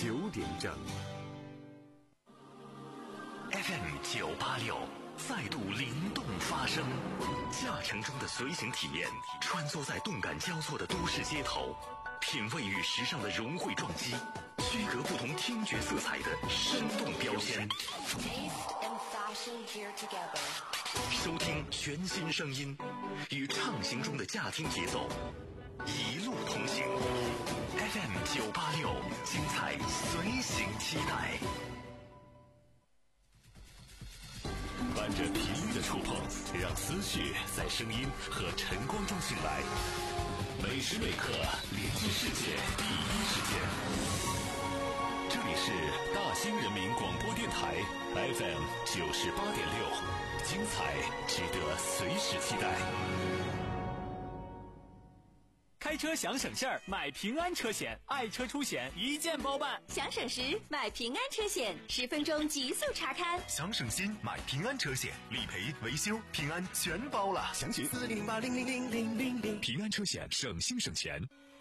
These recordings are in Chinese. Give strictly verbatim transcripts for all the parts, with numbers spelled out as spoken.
九点整。 F M 九八六再度灵动发声，驾乘中的随行体验，穿梭在动感交错的都市街头，品味与时尚的融汇撞击，区隔不同听觉色彩的生动标签。收听全新声音，与畅行中的驾听节奏，一路同行。F M 九八六，精彩随行期待。伴着频率的触碰，让思绪在声音和晨光中醒来。每时每刻连接世界第一时间。这里是大兴人民广播电台 F M 九十八点六，精彩值得随时期待。 开车想省事儿，买平安车险，爱车出险一键包办。 想省时买平安车险，十分钟极速查看。 想省心买平安车险，理赔维修平安全包了。详询四零八零零零零零零。平安车险，省心省钱。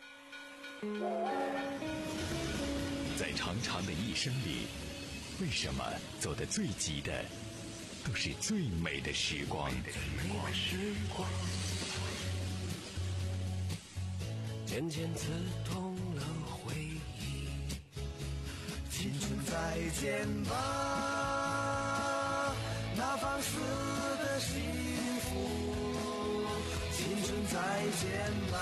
在长长的一生里，为什么走得最急的都是最美的时光？ 渐渐刺痛了回忆，青春再见吧，那放肆的幸福，青春再见吧，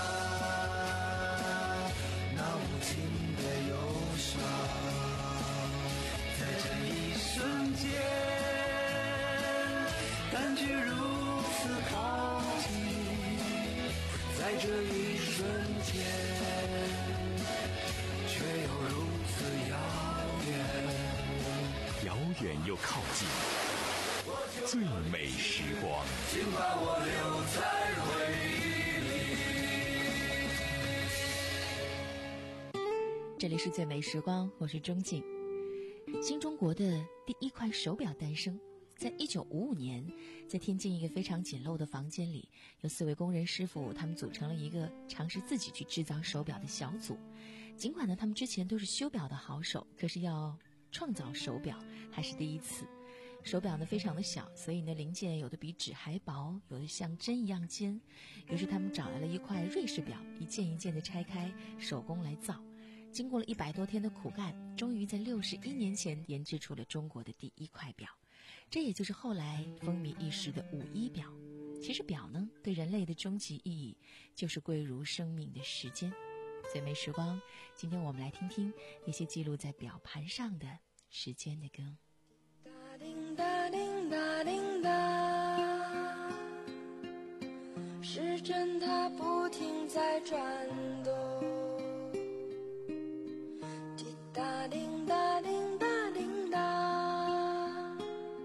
那无尽的忧伤，在这一瞬间，感觉如此靠近，在这一瞬间，却又如此遥远， 遥远又靠近，最美时光， 请把我留在回忆里。 这里是最美时光，我是钟静。新中国的第一块手表诞生在一九五五年，在天津一个非常简陋的房间里，有四位工人师傅，他们组成了一个尝试自己去制造手表的小组。尽管呢，他们之前都是修表的好手，可是要创造手表还是第一次。手表呢非常的小，所以呢零件有的比纸还薄，有的像针一样尖。于是他们找来了一块瑞士表，一件一件的拆开，手工来造。经过了一百多天的苦干，终于在六十一年前研制出了中国的第一块表。这也就是后来风靡一时的五一表。其实表呢，对人类的终极意义就是归如生命的时间。最美时光，今天我们来听听那些记录在表盘上的时间的歌。 哒叮哒叮哒叮哒，时针它不停在转动，滴答叮答叮答叮答，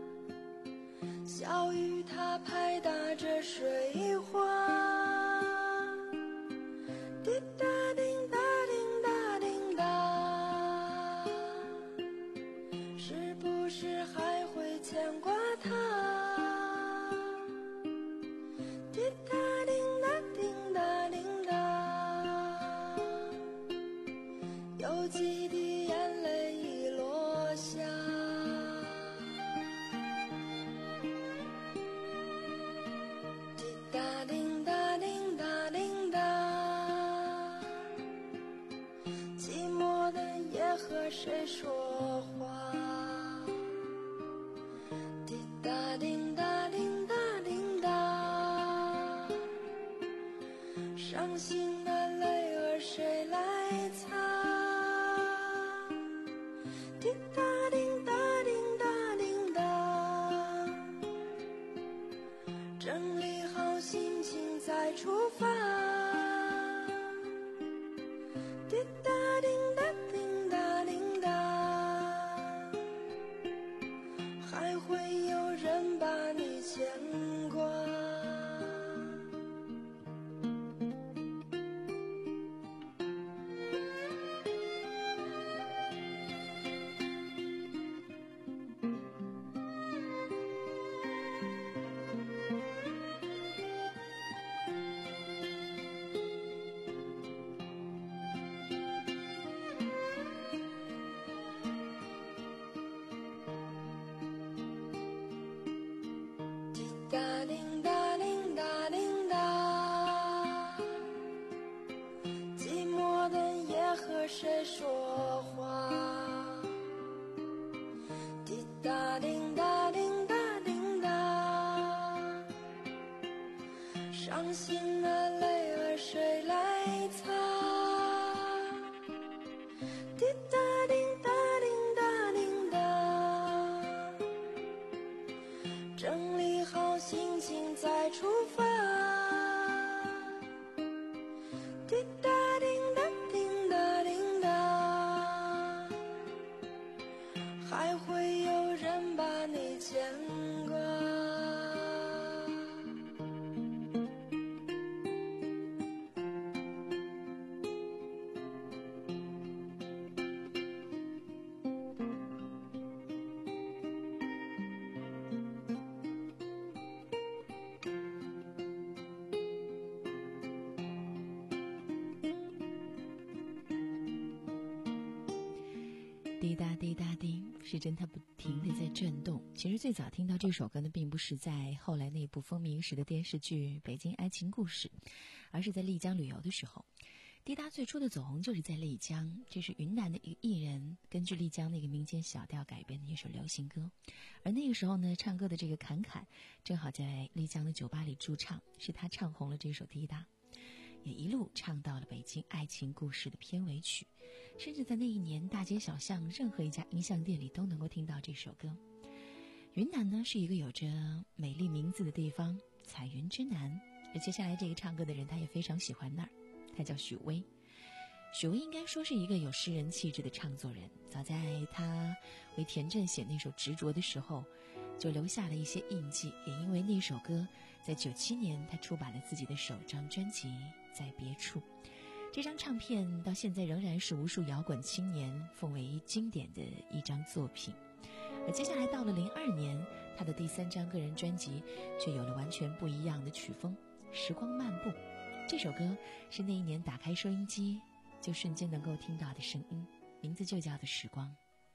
小雨它拍打着水花，滴答叮答叮答叮答，是不是还会牵挂它？滴答叮答叮答叮答，有几滴眼泪已落下，滴答叮答叮答叮答，寂寞的夜和谁说话？滴答叮答叮答叮答，伤心的泪儿谁来擦？滴答叮答叮答叮答，整理好心情再出发。滴答叮答叮答叮答， 答叮答叮答叮答，寂寞的夜和谁说话？滴答叮答叮答叮答，伤心的泪儿谁来擦？滴答叮答叮答叮答，整理好心情再出发。滴答叮答叮答叮答，还会有人把你牵挂。 滴答滴答滴，时针它不停地在转动。其实最早听到这首歌呢，并不是在后来那部风靡一时的电视剧《北京爱情故事》，而是在丽江旅游的时候。滴答最初的走红就是在丽江，这是云南的一个艺人根据丽江的一个民间小调改编的一首流行歌。而那个时候呢，唱歌的这个侃侃正好在丽江的酒吧里驻唱，是他唱红了这首滴答，也一路唱到了北京爱情故事的片尾曲，甚至在那一年大街小巷任何一家音像店里都能够听到这首歌。云南呢是一个有着美丽名字的地方，彩云之南，而接下来这个唱歌的人他也非常喜欢那儿，他叫许巍。许巍应该说是一个有诗人气质的唱作人，早在他为田震写那首《执着》的时候就留下了一些印记，也因为那首歌在九七年他出版了自己的首张专辑《在别处》。这张唱片到现在仍然是无数摇滚青年奉为经典的一张作品。而接下来到了零二年，他的第三张个人专辑却有了完全不一样的曲风，《时光漫步》。这首歌是那一年打开收音机就瞬间能够听到的声音，名字就叫做《时光》。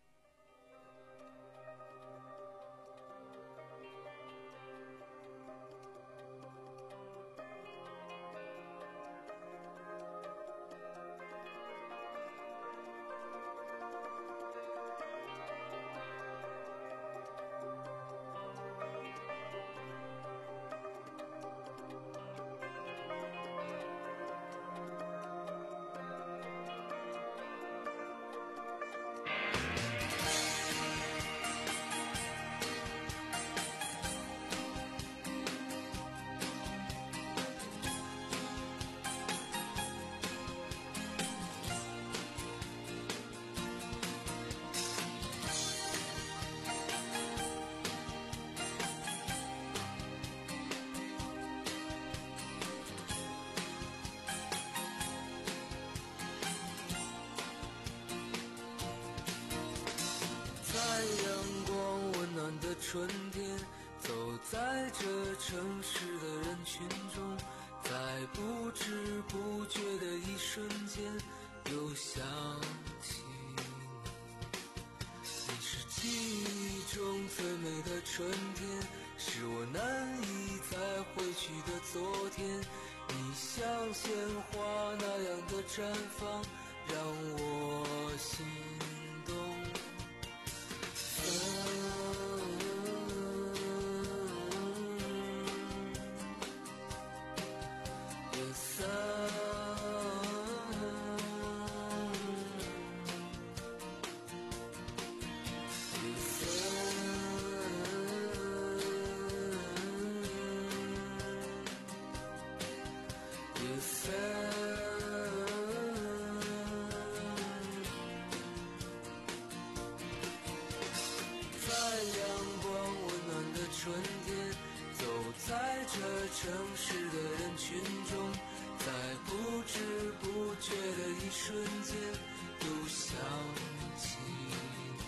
春天，走在这城市的人群中，在不知不觉的一瞬间，又想起你。你是记忆中最美的春天，是我难以再回去的昨天。你像鲜花那样的绽放，让我心动。春天，走在这城市的人群中，在不知不觉的一瞬间，又想起你。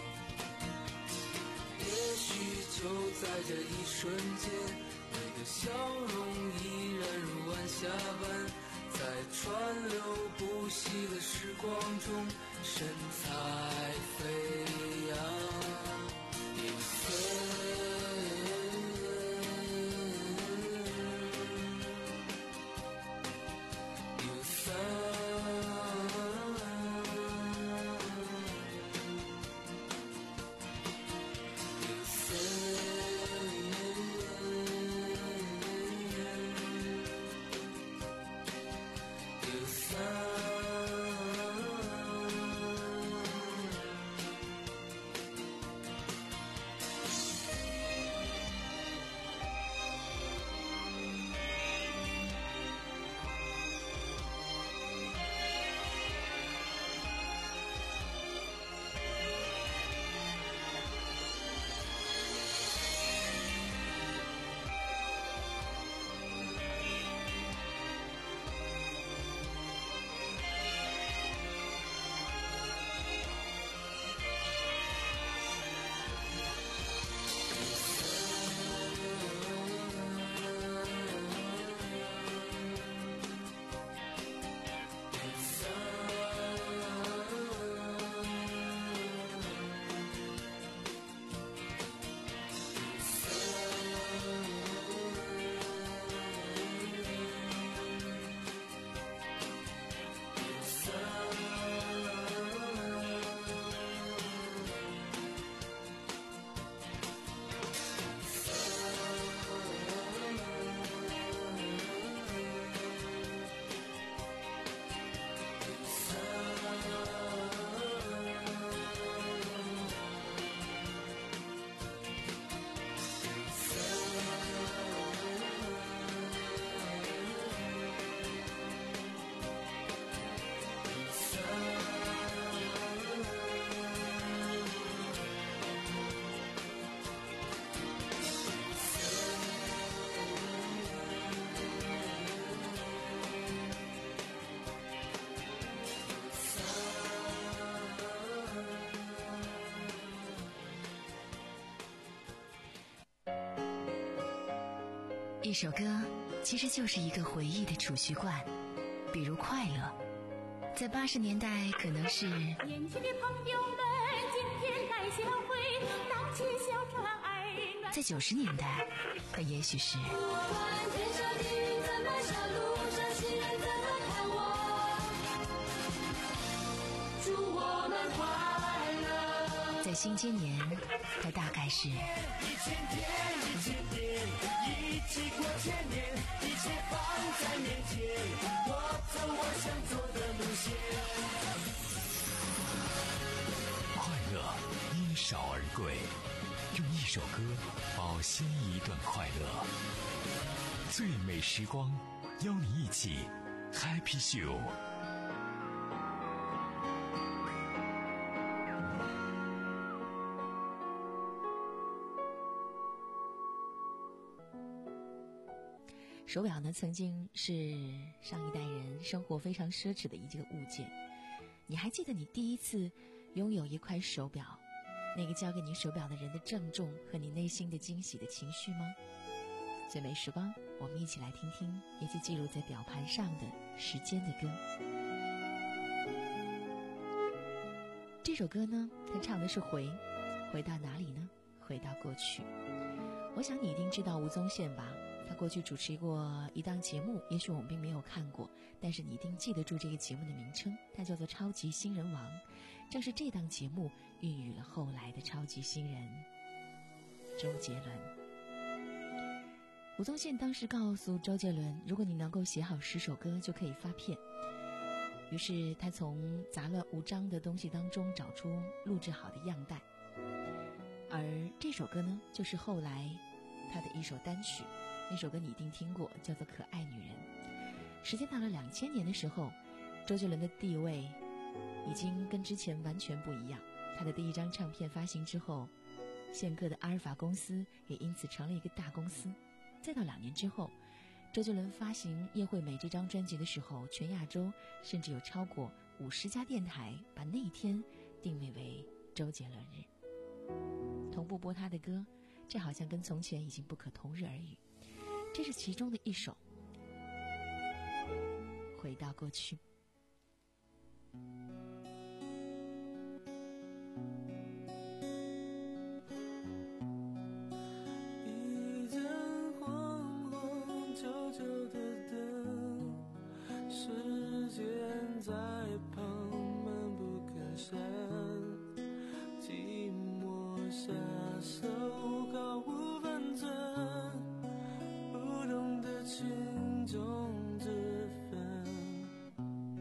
也许就在这一瞬间，你的笑容依然如晚霞般，在川流不息的时光中，神采飞扬。夜色一首歌其实就是一个回忆的储蓄罐，比如快乐，在八十年代可能是年轻的朋友们今天带笑会，荡起小船儿暖。 在九十年代它也许是不管天上地狱怎么笑，路上行人怎么看我，祝我们快乐。 在新千年它大概是一千天一千年，一起过千年，一切放在面前，我走我想走的路线。 快乐因少而贵，用一首歌保鲜一段快乐。最美时光，邀你一起 Happy Show。 手表呢，曾经是上一代人生活非常奢侈的一个物件。你还记得你第一次拥有一块手表，那个交给你手表的人的郑重和你内心的惊喜的情绪吗？最美时光，我们一起来听听那些记录在表盘上的时间的歌。这首歌呢，它唱的是回，回到哪里呢？回到过去。我想你一定知道吴宗宪吧，他过去主持过一档节目，也许我们并没有看过，但是你一定记得住这个节目的名称，它叫做超级新人王。正是这档节目孕育了后来的超级新人周杰伦。吴宗宪当时告诉周杰伦，如果你能够写好十首歌就可以发片。于是他从杂乱无章的东西当中找出录制好的样带，而这首歌呢，就是后来他的一首单曲。那首歌你一定听过，叫做《可爱女人》。时间到了两千年的时候，周杰伦的地位已经跟之前完全不一样。他的第一张唱片发行之后，宪歌的阿尔法公司也因此成了一个大公司。再到两年之后，周杰伦发行《叶惠美》这张专辑的时候，全亚洲甚至有超过五十家电台把那一天定位为周杰伦日，同步播他的歌，这好像跟从前已经不可同日而语。这是其中的一首《回到过去》。 一盏黄黄旧旧的灯，时间在旁闷不吭声，寂寞下手毫无分寸，不懂得轻重之分。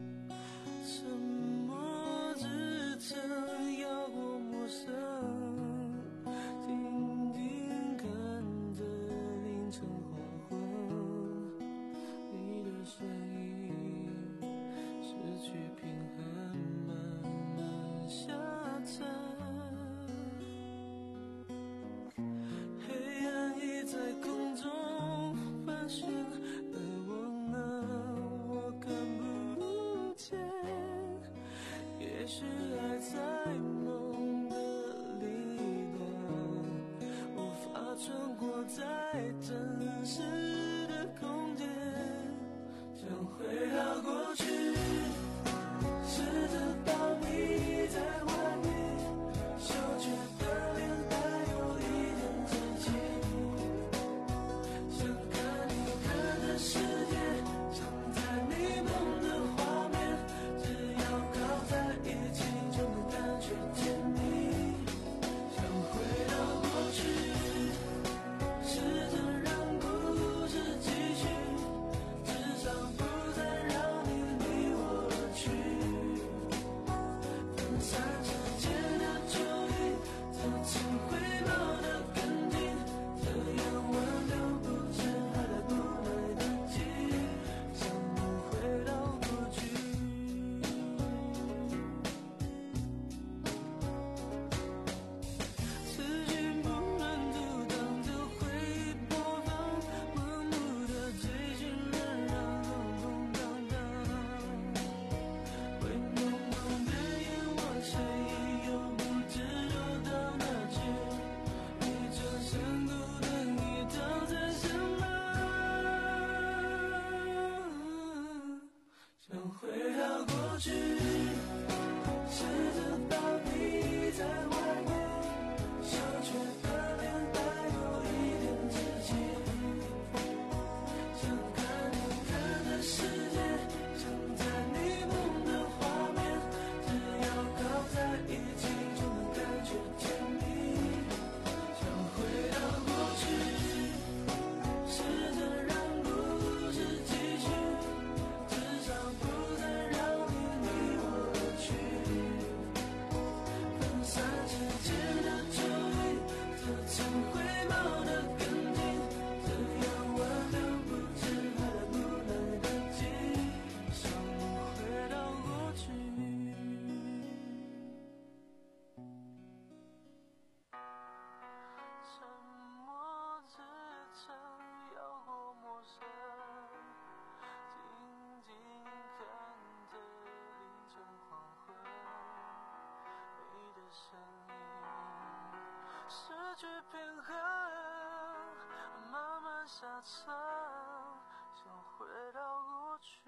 去平衡，慢慢下沉，想回到过去。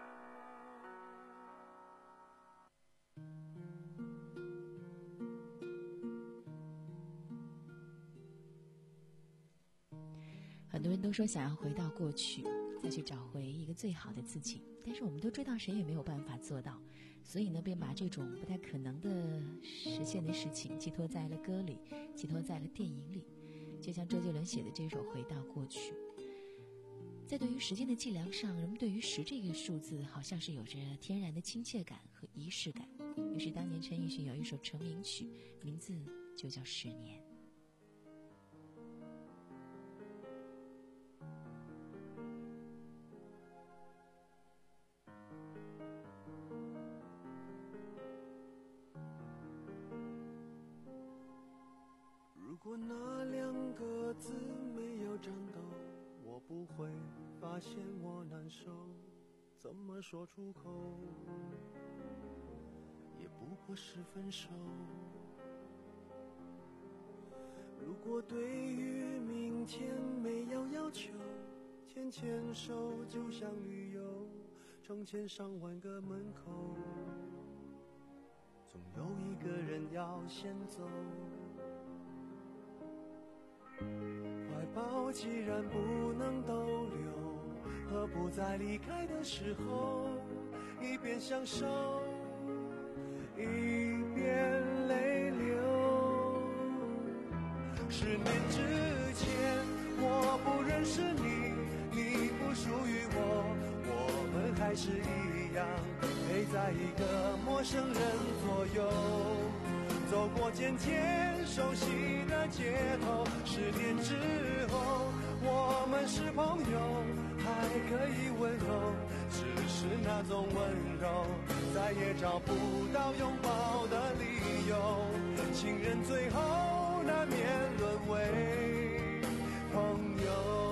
很多人都说想要回到过去，再去找回一个最好的自己，但是我们都知道谁也没有办法做到，所以呢，便把这种不太可能的实现的事情寄托在了歌里，寄托在了电影里。就像周杰伦写的这首《回到过去》，在对于时间的计量上，人们对于十这个数字好像是有着天然的亲切感和仪式感。于是当年陈奕迅有一首成名曲，名字就叫《十年》。 如果那两个字没有颤抖，我不会发现我难受，怎么说出口也不过是分手。如果对于明天没有要求，牵牵手就像旅游，成千上万个门口，总有一个人要先走。怀抱既然不能逗留，何不在离开的时候一边享受一边泪流。十年之前我不认识你，你不属于我，我们还是一样陪在一个陌生人左右，走过渐渐熟悉的街头。十年之后我们是朋友，还可以温柔，只是那种温柔再也找不到拥抱的理由。情人最后难免沦为朋友。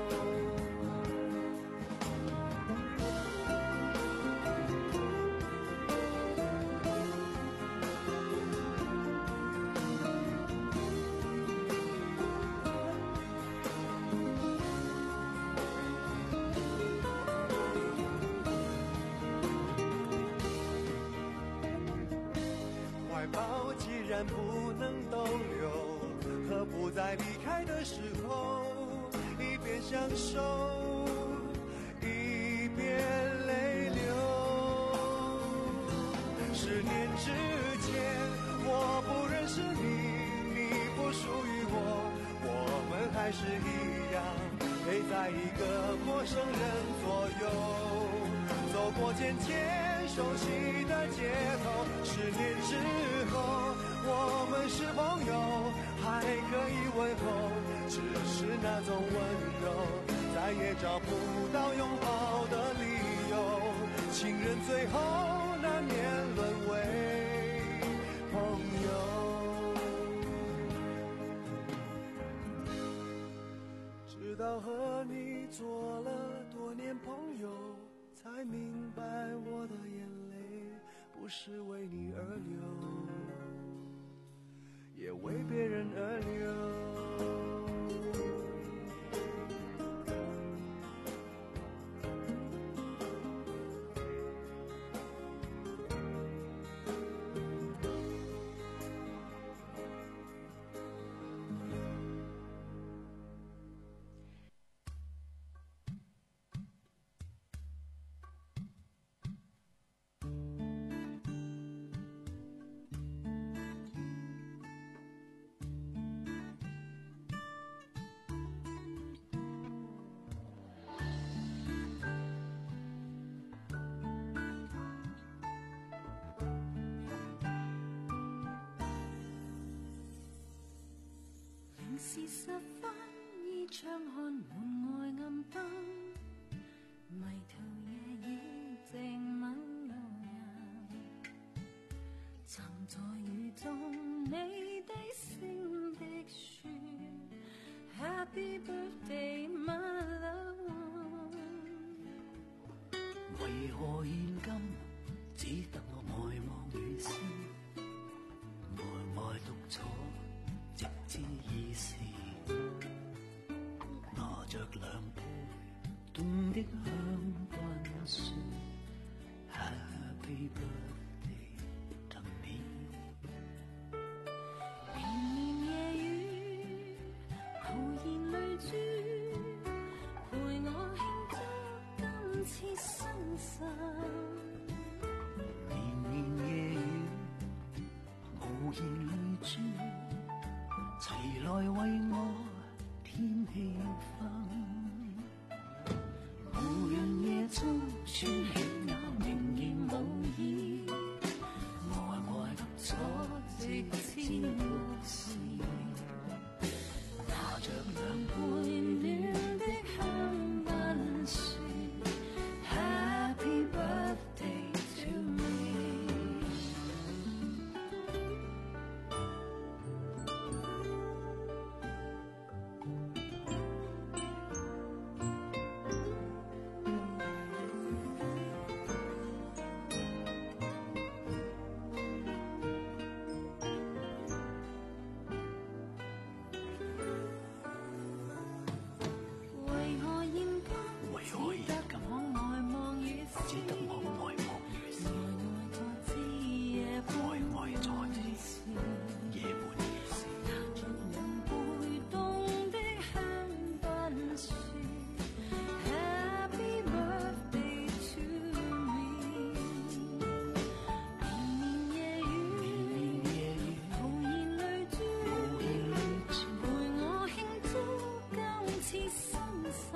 怀抱既然不能逗留，何不在离开的时候一边享受一边泪流。十年之前我不认识你，你不属于我，我们还是一样陪在一个陌生人左右，走过渐渐熟悉的街头。十年之后我们是朋友，还可以问候，只是那种温柔再也找不到拥抱的理由。情人最后难免沦为朋友。直到和你做了多年朋友，才明白我的眼泪不是为你而流，也为别人而流。 零時十分，依窗看門外暗燈，迷途夜已靜吻路人，曾在雨中你低聲的說 Happy birthday my love。 為何現今只得我呆望雨絲，呆呆獨坐，直至已住，齐來為我添氣氛。無人夜中穿起那明豔舞衣，呆呆獨坐直至六時，拿着兩杯暖的香檳說 Happy birthday to me。 為何現今只得可愛望與笑，呆呆坐至夜半時，拿着兩杯凍的香檳說 Happy birthday to me。 綿綿夜雨，徒然淚珠，陪我慶祝今次生辰。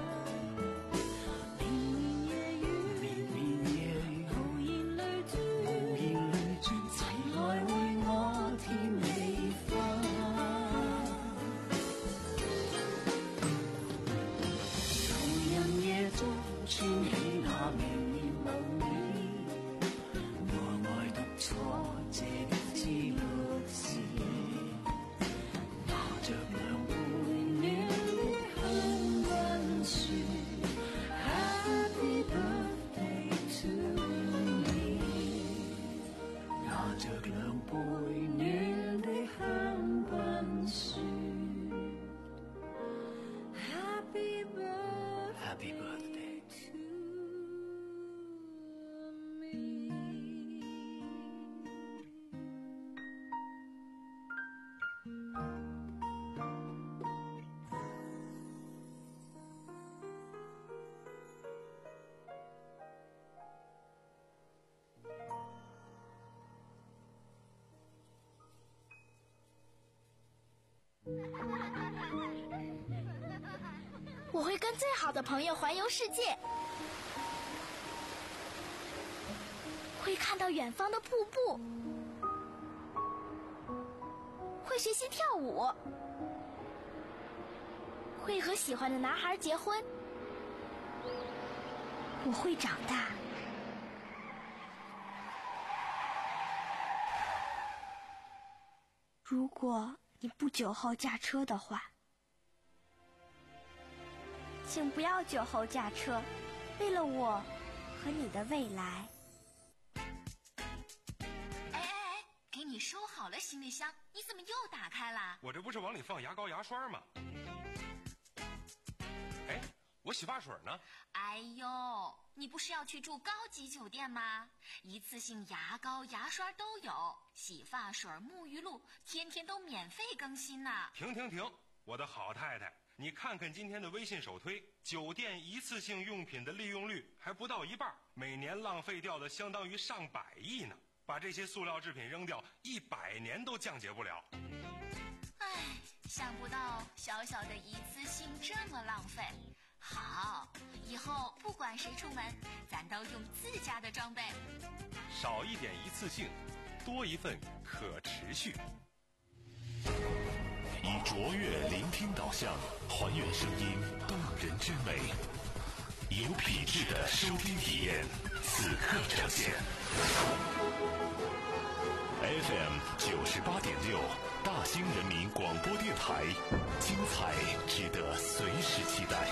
綿綿夜雨，徒然淚珠，齊來為我添氣氛。無人夜中穿起那明豔舞衣，呆呆獨坐直至六時，拿着兩杯暖的香檳說 Happy birthday to me。 拿着兩杯暖的香檳說 Happy birthday to me。 我会跟最好的朋友环游世界，会看到远方的瀑布，会学习跳舞，会和喜欢的男孩结婚。我会长大。如果你不酒后驾车的话，请不要酒后驾车，为了我和你的未来。 哎哎哎，给你收好了行李箱，你怎么又打开了？ 我这不是往里放牙膏牙刷吗？哎，我洗发水呢？ 哎呦，你不是要去住高级酒店吗？一次性牙膏牙刷都有，洗发水沐浴露天天都免费更新呢。 停停停，我的好太太，你看看今天的微信首推，酒店一次性用品的利用率还不到一半，每年浪费掉的相当于上百亿呢。把这些塑料制品扔掉，一百年都降解不了。 唉，想不到小小的一次性这么浪费。好，以后不管谁出门，咱都用自家的装备。 少一点一次性，多一份可持续。 以卓越聆听导向，还原声音动人之美，有品质的收听体验，此刻呈现。F M 九十八点六，大兴人民广播电台，精彩值得随时期待。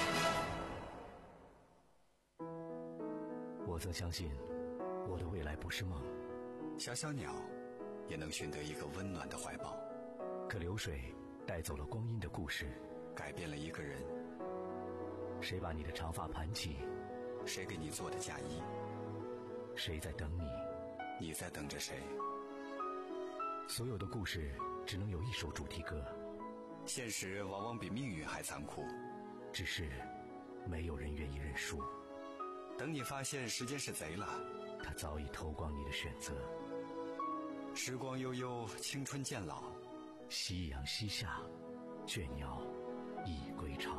我曾相信，我的未来不是梦。 小小鸟也能寻得一个温暖的怀抱。 可流水带走了光阴的故事， 改变了一个人。 谁把你的长发盘起？ 谁给你做的嫁衣？ 谁在等你？ 你在等着谁？ 所有的故事只能有一首主题歌。 现实往往比命运还残酷， 只是没有人愿意认输。 等你发现时间是贼了， 他早已偷光你的选择。 时光悠悠，青春渐老， 夕阳西下，倦鸟已归巢。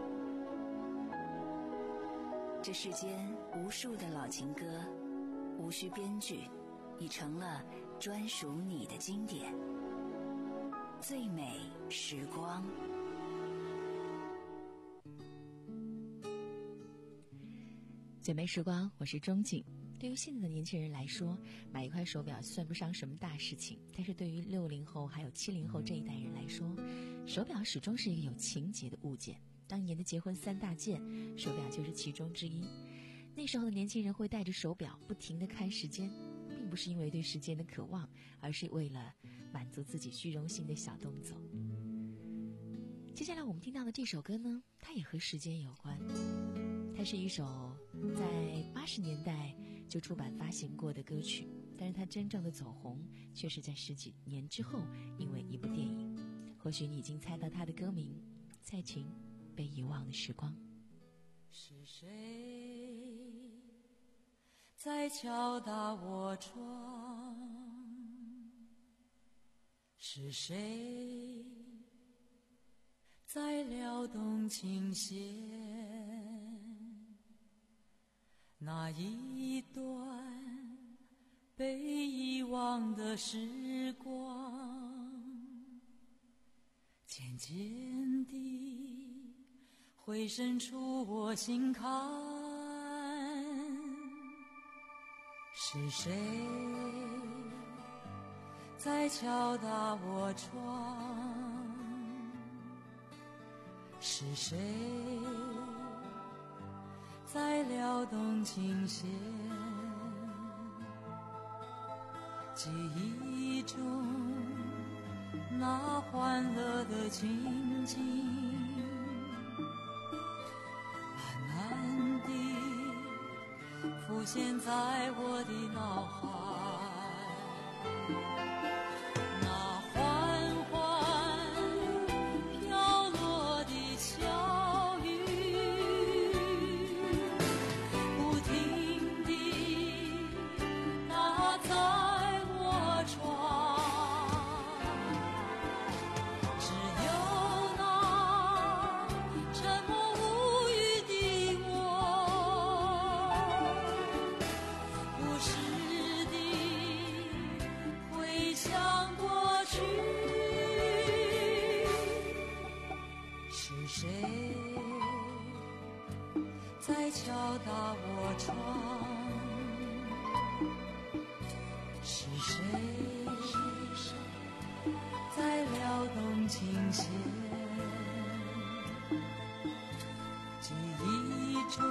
这世间无数的老情歌，无需编剧，已成了专属你的经典。最美时光。 最美时光，我是钟景。对于现在的年轻人来说，买一块手表算不上什么大事情，但是对于六零后还有七零后这一代人来说，手表始终是一个有情节的物件。当年的结婚三大件，手表就是其中之一。那时候的年轻人会带着手表不停地看时间，并不是因为对时间的渴望，而是为了满足自己虚荣心的小动作。接下来我们听到的这首歌呢，它也和时间有关。它是一首在八十年代就出版发行过的歌曲，但是它真正的走红却是在十几年之后，因为一部电影。或许你已经猜到它的歌名，蔡琴《被遗忘的时光》。 是谁在敲打我窗？是谁在撩动琴弦？那一段被遗忘的时光，渐渐地回渗出我心坎。是谁在敲打我窗？是谁在撩动琴弦？记忆中那欢乐的情景，慢慢地浮现在我的脑海。那缓缓飘落的巧语，不停地打在我窗。只有那沉默无语的我，不时地回想过去。是谁在敲打我窗？是谁在撩动琴弦？记忆中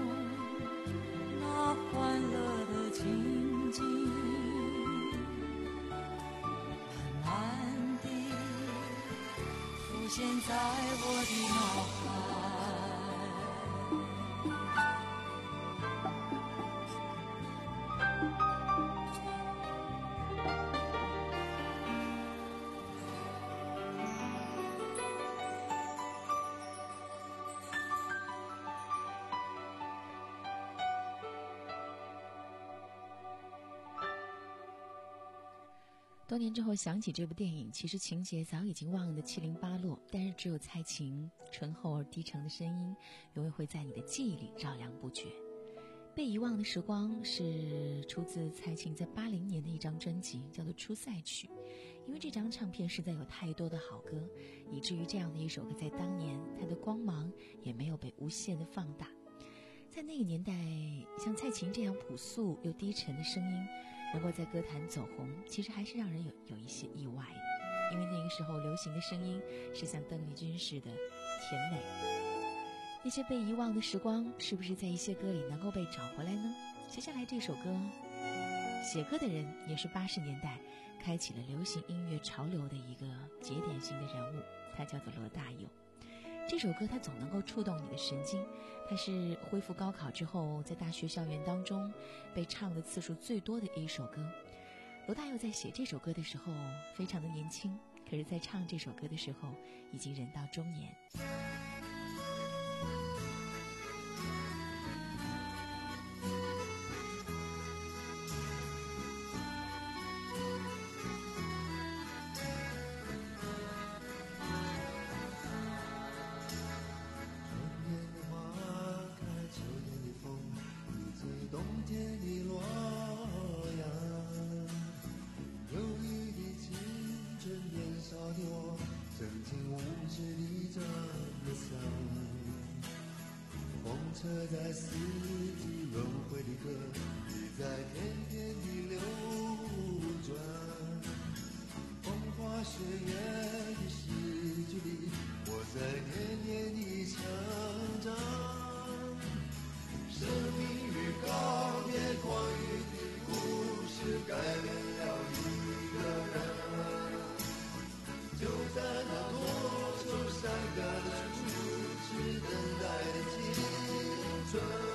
那欢乐的情景，慢慢地浮现在我的脑海。 多年之后想起这部电影，其实情节早已经忘得七零八落，但是只有蔡琴醇厚而低沉的声音永远会在你的记忆里照亮不绝。被遗忘的时光是出自蔡琴在八零年的一张专辑，叫做《出塞曲》。因为这张唱片实在有太多的好歌，以至于这样的一首歌在当年它的光芒也没有被无限的放大。在那个年代，像蔡琴这样朴素又低沉的声音能够在歌坛走红，其实还是让人有有一些意外的。因为那个时候流行的声音是像邓丽君似的甜美。那些被遗忘的时光，是不是在一些歌里能够被找回来呢？接下来这首歌，写歌的人也是八十年代开启了流行音乐潮流的一个节点性的人物，他叫做罗大佑。这首歌它总能够触动你的神经，它是恢复高考之后在大学校园当中被唱的次数最多的一首歌。罗大佑在写这首歌的时候非常的年轻，可是在唱这首歌的时候已经人到中年。 的我，曾经无知地这么想。风车在四季轮回的歌，也在天天地流转。风花雪月的诗句里，我在年年地成长。生命与告别光阴的故事，改变了一个人。就在那多愁善感的初次等待的青春。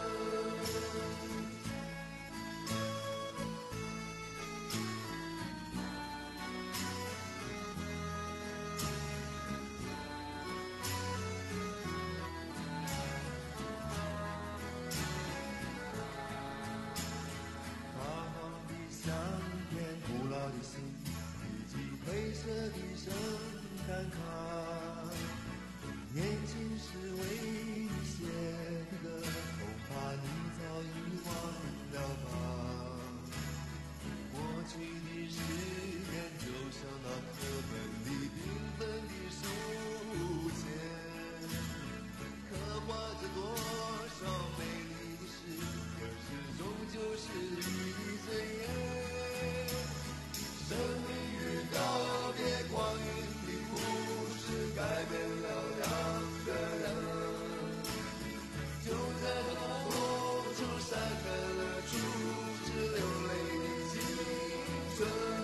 黑色的圣诞卡，年轻时为你写的歌，恐怕你早已忘了吧。过去的十年就像那课本里缤纷的书签，刻画着多少美丽的事，可是终究是你的尊严。生命与告别光阴的故事，改变了两个人。就在那多愁善感的初次流泪的青春。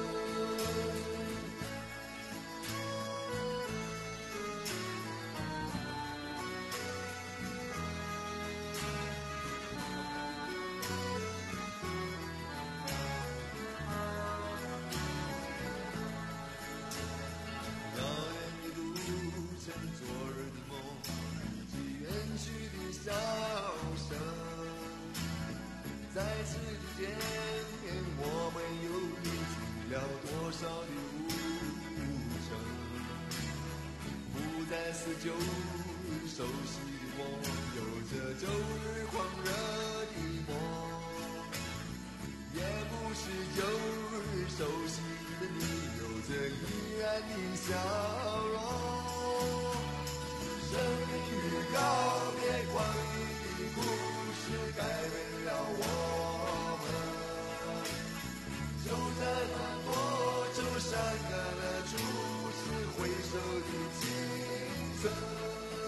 笑声，再次的见面，我们又历经了多少的路程？不再是旧日熟悉的我，有着旧日狂热的梦，也不是旧日熟悉的你，有着依然的笑容。生命与告别光阴的故事，改变了我们。就在那多愁善感的初次回首的青春。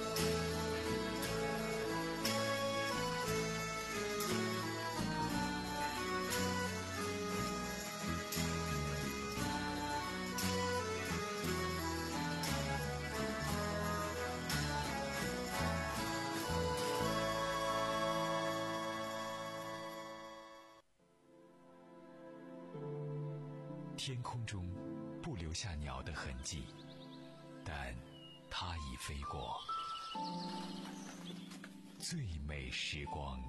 天空中不留下鸟的痕迹，但它已飞过。最美时光。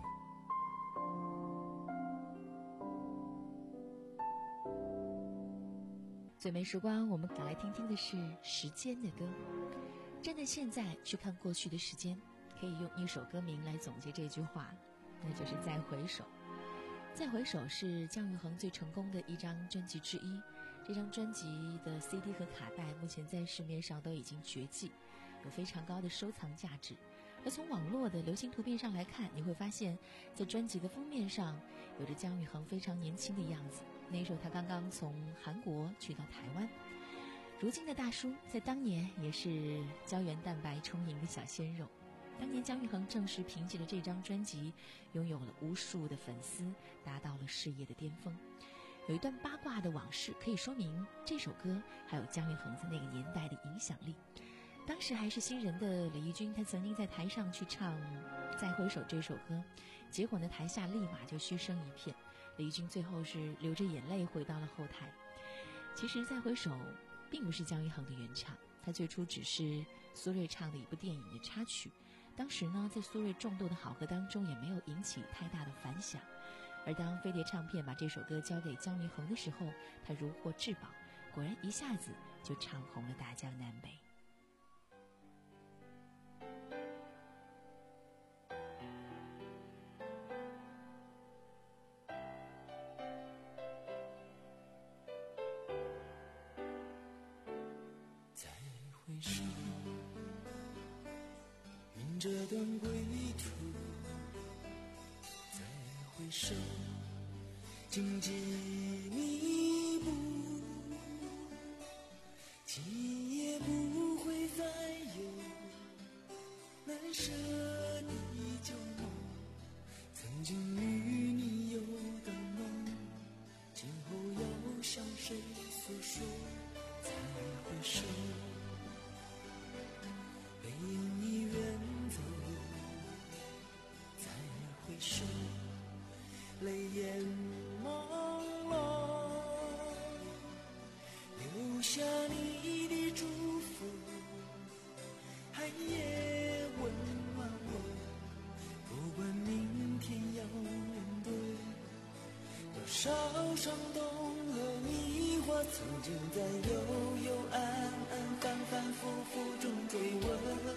最美时光，我们赶来听听的是时间的歌。站在现在去看过去的时间，可以用一首歌名来总结这句话，那就是再回首。再回首是姜育恒最成功的一张专辑之一，这张专辑的 C D 和卡带目前在市面上都已经绝迹，有非常高的收藏价值。而从网络的流行图片上来看，你会发现在专辑的封面上有着姜育恒非常年轻的样子，那时候他刚刚从韩国去到台湾。如今的大叔在当年也是胶原蛋白充盈的小鲜肉。当年姜育恒正是凭借着这张专辑拥有了无数的粉丝，达到了事业的巅峰。有一段八卦的往事可以说明这首歌还有姜育恒在那个年代的影响力。当时还是新人的李翊君，他曾经在台上去唱《再回首》这首歌，结果呢台下立马就嘘声一片，李翊君最后是流着眼泪回到了后台。其实《再回首》并不是姜育恒的原唱，他最初只是苏芮唱的一部电影的插曲。当时呢，在苏芮众多的好歌当中也没有引起太大的反响。而当飞碟唱片把这首歌交给姜育恒的时候，他如获至宝，果然一下子就唱红了大江南北。 再生，云这段归途，再回首，荆棘密布，今夜不会再有难舍的旧梦，曾经与你有的梦，今后要向谁诉说？再回首，背影已远走，再回首，泪眼朦胧，留下你的祝福，寒夜温暖我，不管明天要面对多少伤痛和迷惑，曾经在幽幽暗暗反反复复中追问，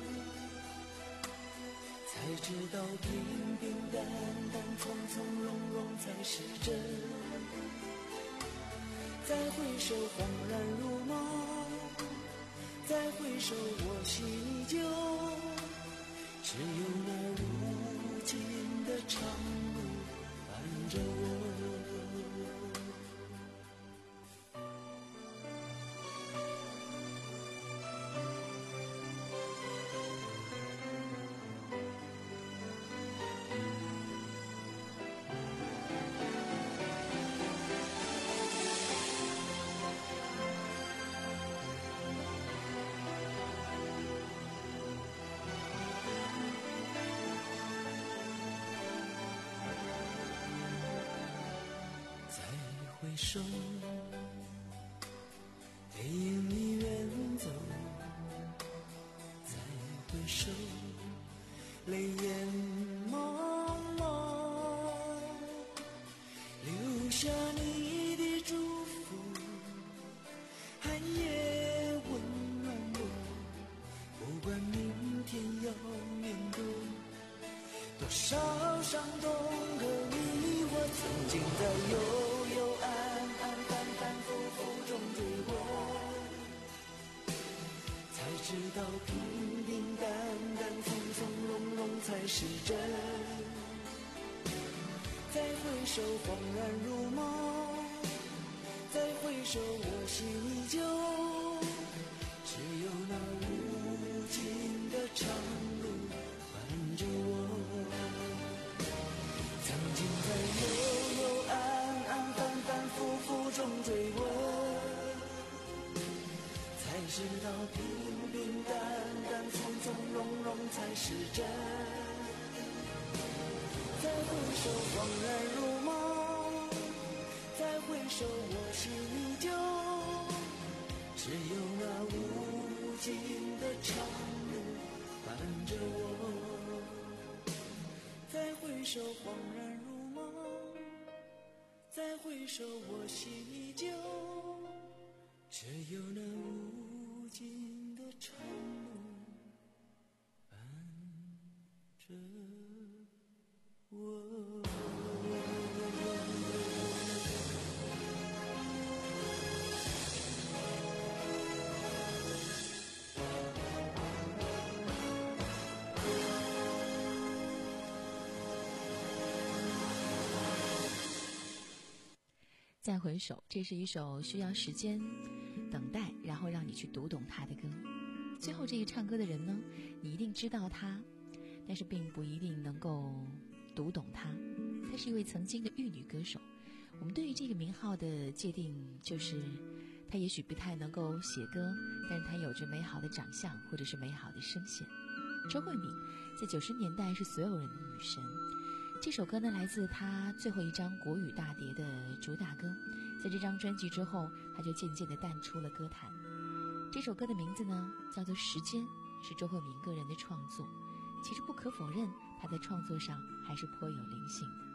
才知道平平淡淡从从容容才是真。再回首恍然如梦，再回首我心依旧，只有那无尽的长路伴着我。回首，背影已远走，再回首，泪眼朦胧，留下你的祝福，寒夜温暖我，不管明天要面对多少伤痛和迷惑，曾经在有知道平平淡淡从从容容才是真，再回首恍然如梦，再回首我心依旧，只有那无尽的长路伴着我，曾经在幽幽暗暗反反复复中追问，才知道平平淡淡从从容容才是真，再回首恍然如梦，再回首我心依旧，只有那无尽的长路伴着我，再回首恍然如梦，再回首我心依旧，只有那无尽的长路伴着我。 再回首，这是一首需要时间等待，然后让你去读懂他的歌。最后这个唱歌的人呢，你一定知道他，但是并不一定能够读懂他。他是一位曾经的玉女歌手。我们对于这个名号的界定就是，他也许不太能够写歌，但是他有着美好的长相或者是美好的声线。周慧敏在九十年代是所有人的女神。这首歌呢，来自他最后一张国语大碟的主打歌。在这张专辑之后，他就渐渐地淡出了歌坛。这首歌的名字呢，叫做《时间》，是周慧敏个人的创作。其实不可否认，他在创作上还是颇有灵性的。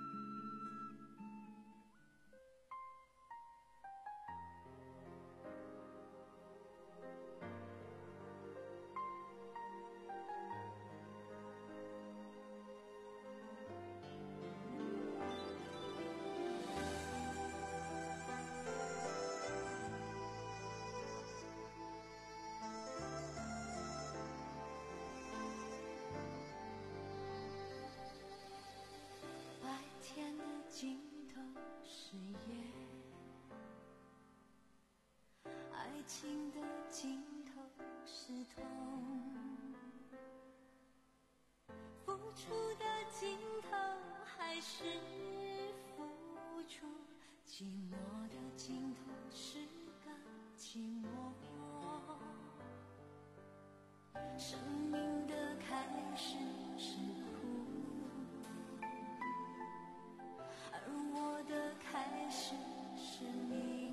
是付出，寂寞的尽头是个寂寞。生命的开始是苦，而我的开始是你。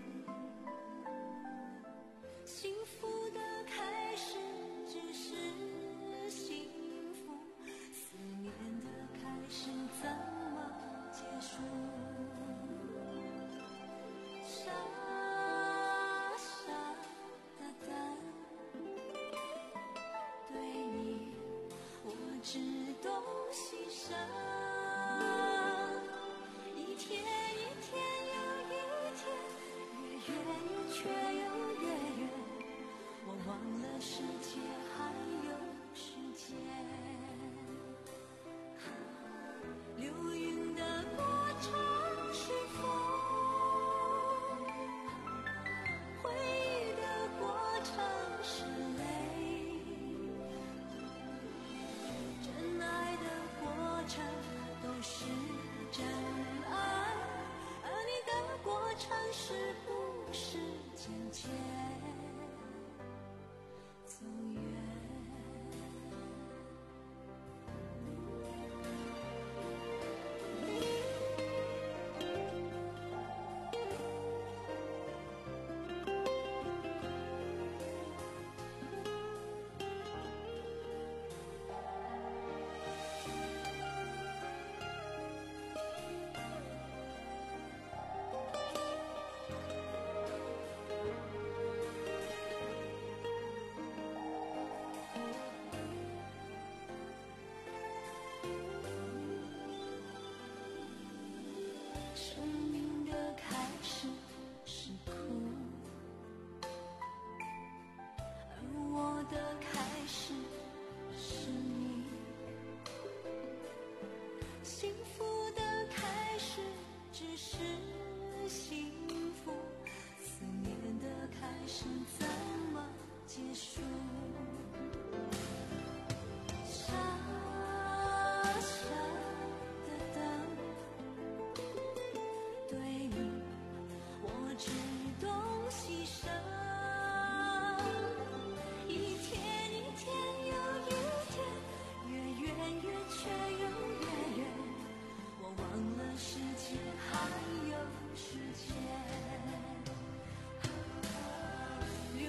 幸福的开始只是幸福，思念的开始怎么结束？傻傻的等，对你我只懂牺牲，一天一天又一天，越远却又越远，我忘了世界还有时间。流云的过程是风，回忆的过程是泪，真爱的过程都是真爱，而你的过程是不是渐渐走远？生命的开始是苦，而我的开始是你。幸福的开始只是幸福，思念的开始怎么结束？傻傻的等，对你我只懂牺牲，一天一天又一天，越远越却又越远，我忘了世界还有时间。流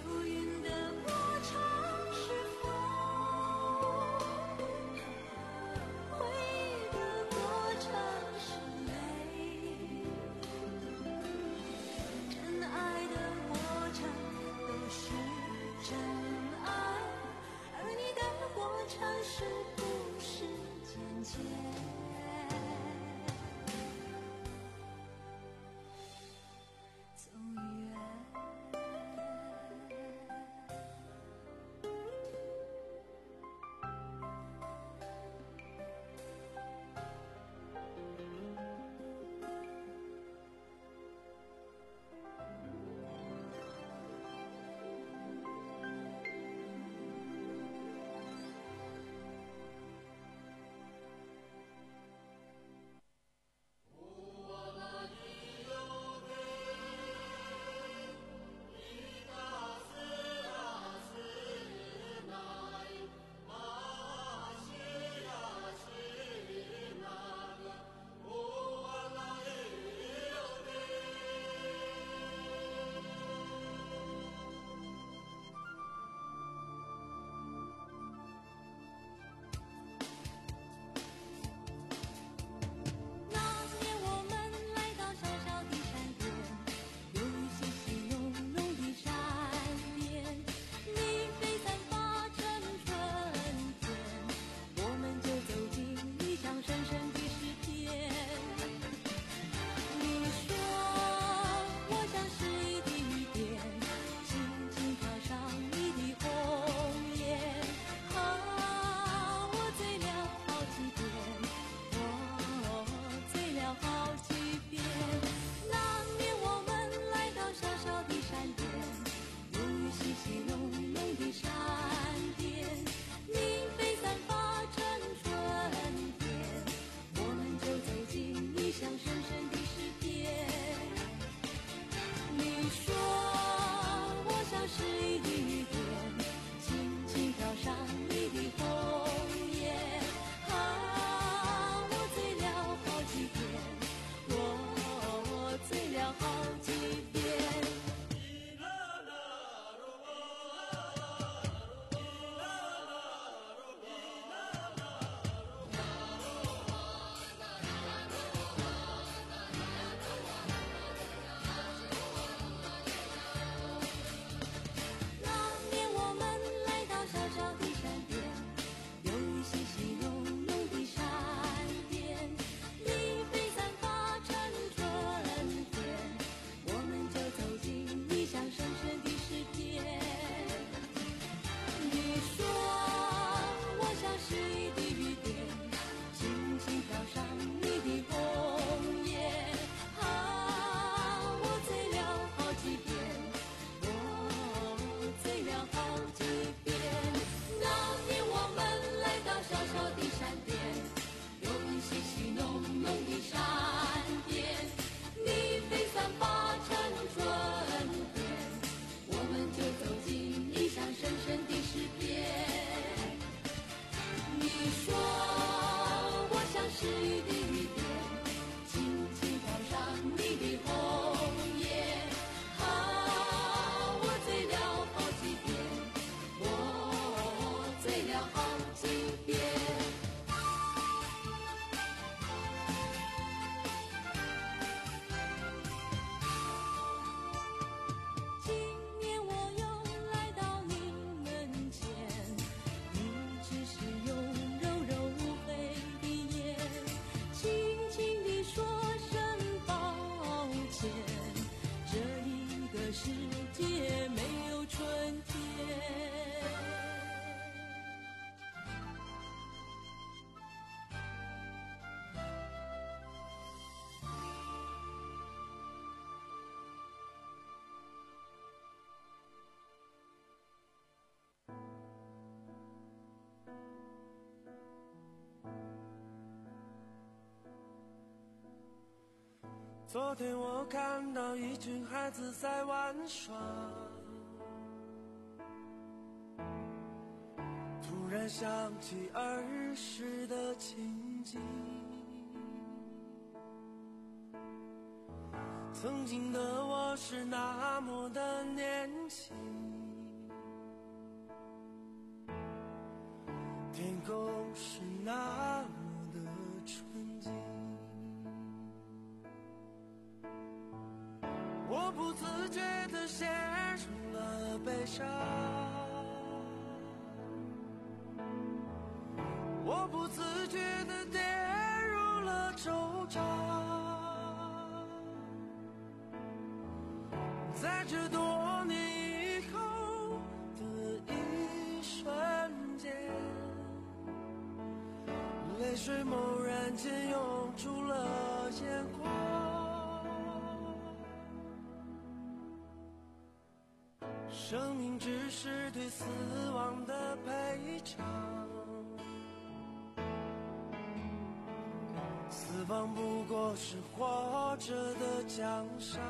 昨天我看到一群孩子在玩耍，突然想起儿时的情景，曾经的我是那么的年轻，天空是那么的纯净，我不自觉地陷入了悲伤，我不自觉地跌入了惆怅，在这多年以后的一瞬间，泪水猛然间涌出了眼眶，生命只是对死亡的赔偿，死亡不过是活着的奖赏，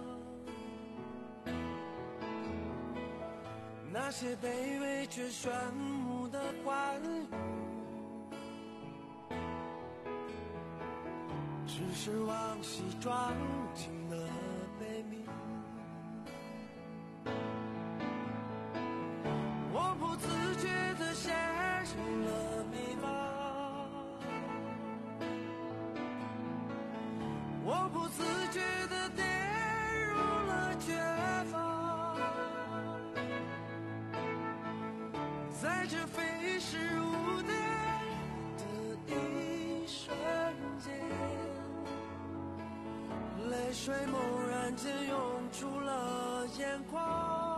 那些卑微却炫目的欢愉，只是往昔装进了悲鸣，我不自觉地陷入了迷茫，我不自觉地跌入了绝望，在这飞逝无点的一瞬间，泪水猛然间涌出了眼眶。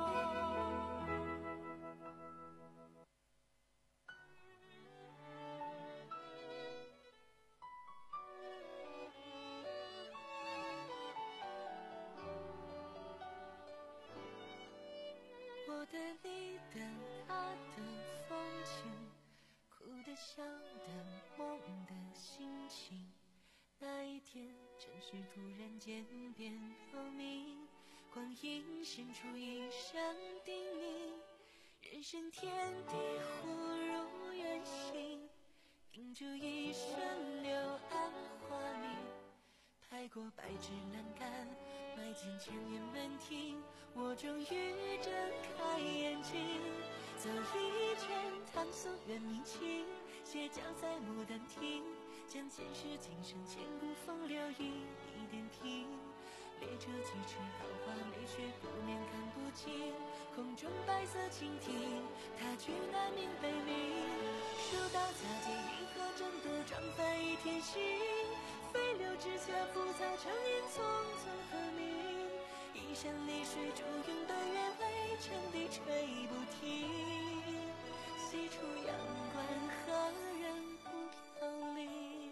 我的、你的、他的风景，哭的、笑的、梦的心情，那一天城市突然间变透明，光阴深处一声叮咛，人生天地忽如远行，屏住一生柳暗花明，拍过白纸栏杆，迈进千年门庭，我终于睁开眼睛，走一圈唐宋元明清，斜角在牡丹亭，将前世今生千古风流一一点评，列车疾驰桃花泪却不免看不清，空中白色蜻蜓，他去南冥北冥，树到佳节银河争夺壮帆一天行，飞流直下浮草成荫匆匆和鸣，一山丽水逐云奔月围城地吹不停，西出阳关何人不飘零，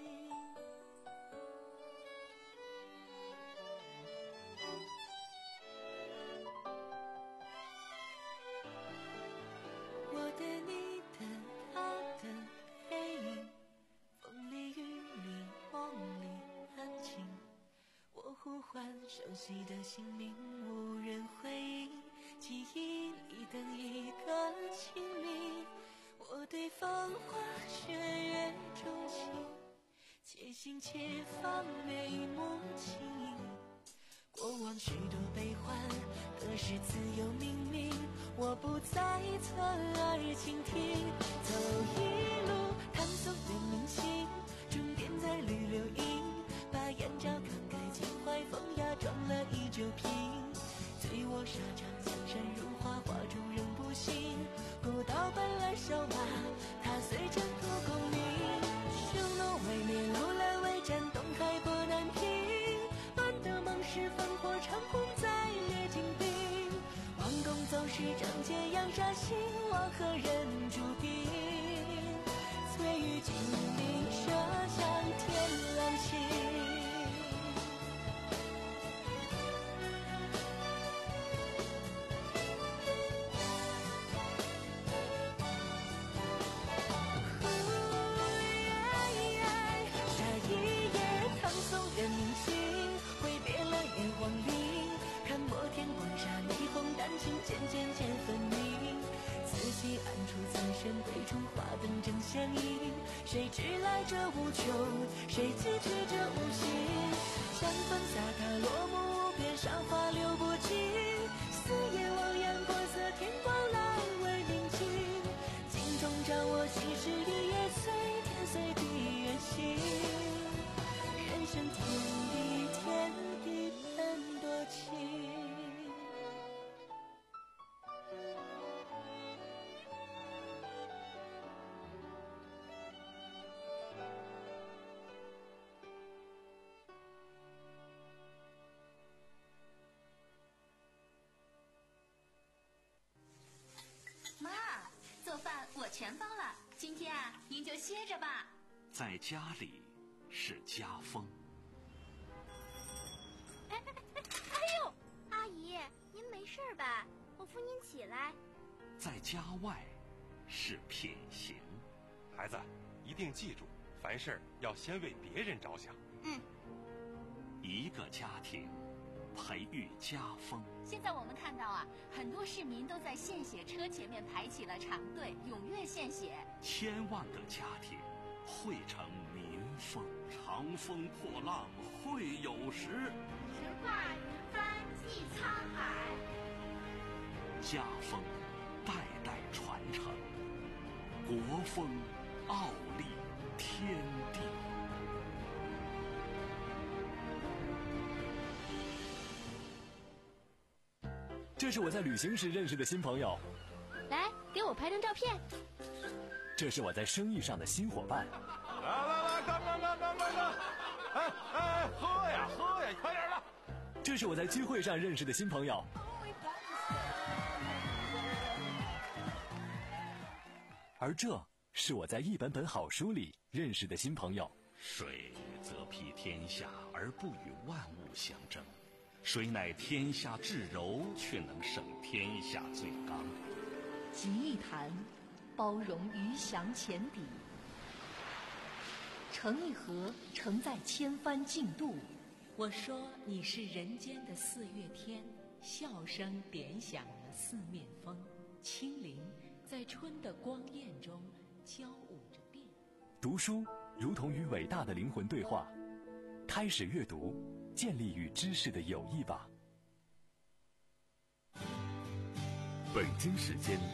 我的、你的、他的背影，风里雨里梦里安静，我呼唤熟悉的姓名无人回应，记忆里等一个清明，我对风花雪月钟情，且行且放眉目轻盈，过往许多悲欢，可是自有冥冥，我不再侧耳倾听，走一路唐宋元明清，终点在绿柳荫，把眼罩慷慨襟怀风雅装了一酒瓶，醉卧沙场江山如画，画中仍不醒，古道本来瘦马，踏碎尘土功名，匈奴为灭如来为战，东海波南平，乱的梦是烽火长虹在列金兵，王公走失仗剑扬杀心，王何人注定，翠玉金陵射向天狼星， 起，暗处藏身对窗花灯正相映。谁知来者无穷，谁寄去者无形。相逢洒踏落幕，边上花流不尽。四野望洋，国色天光，浪为宁静。镜中照我昔时一夜，随天随地远行。人生天地，天地本多情。 妈，做饭我全包了，今天啊，您就歇着吧。 在家里是家风。 哎哎哎哎呦，阿姨，您没事吧？我扶您起来。 在家外是品行。 孩子，一定记住，凡事要先为别人着想。 嗯。 一个家庭培育家风。 现在我们看到啊，很多市民都在献血车前面排起了长队，踊跃献血。 千万个家庭汇成民风。长风破浪会有时， 直挂云帆济沧海。 家风代代传承，国风傲立天地。 这是我在旅行时认识的新朋友， 来给我拍张照片。 这是我在生意上的新伙伴。 来来来，干干干干干干！哎哎，喝呀喝呀，快点的！ 这是我在聚会上认识的新朋友。而这是我在一本本好书里认识的新朋友。 水则披天下而不与万物相争，水乃天下至柔，却能胜天下最刚。 集一坛，包容鱼翔浅底；盛一盒，盛在千帆竞渡。 我说你是人间的四月天，笑声点响了四面风，清灵在春的光艳中交舞着变。 读书如同与伟大的灵魂对话，开始阅读，建立与知识的友谊吧。 北京时间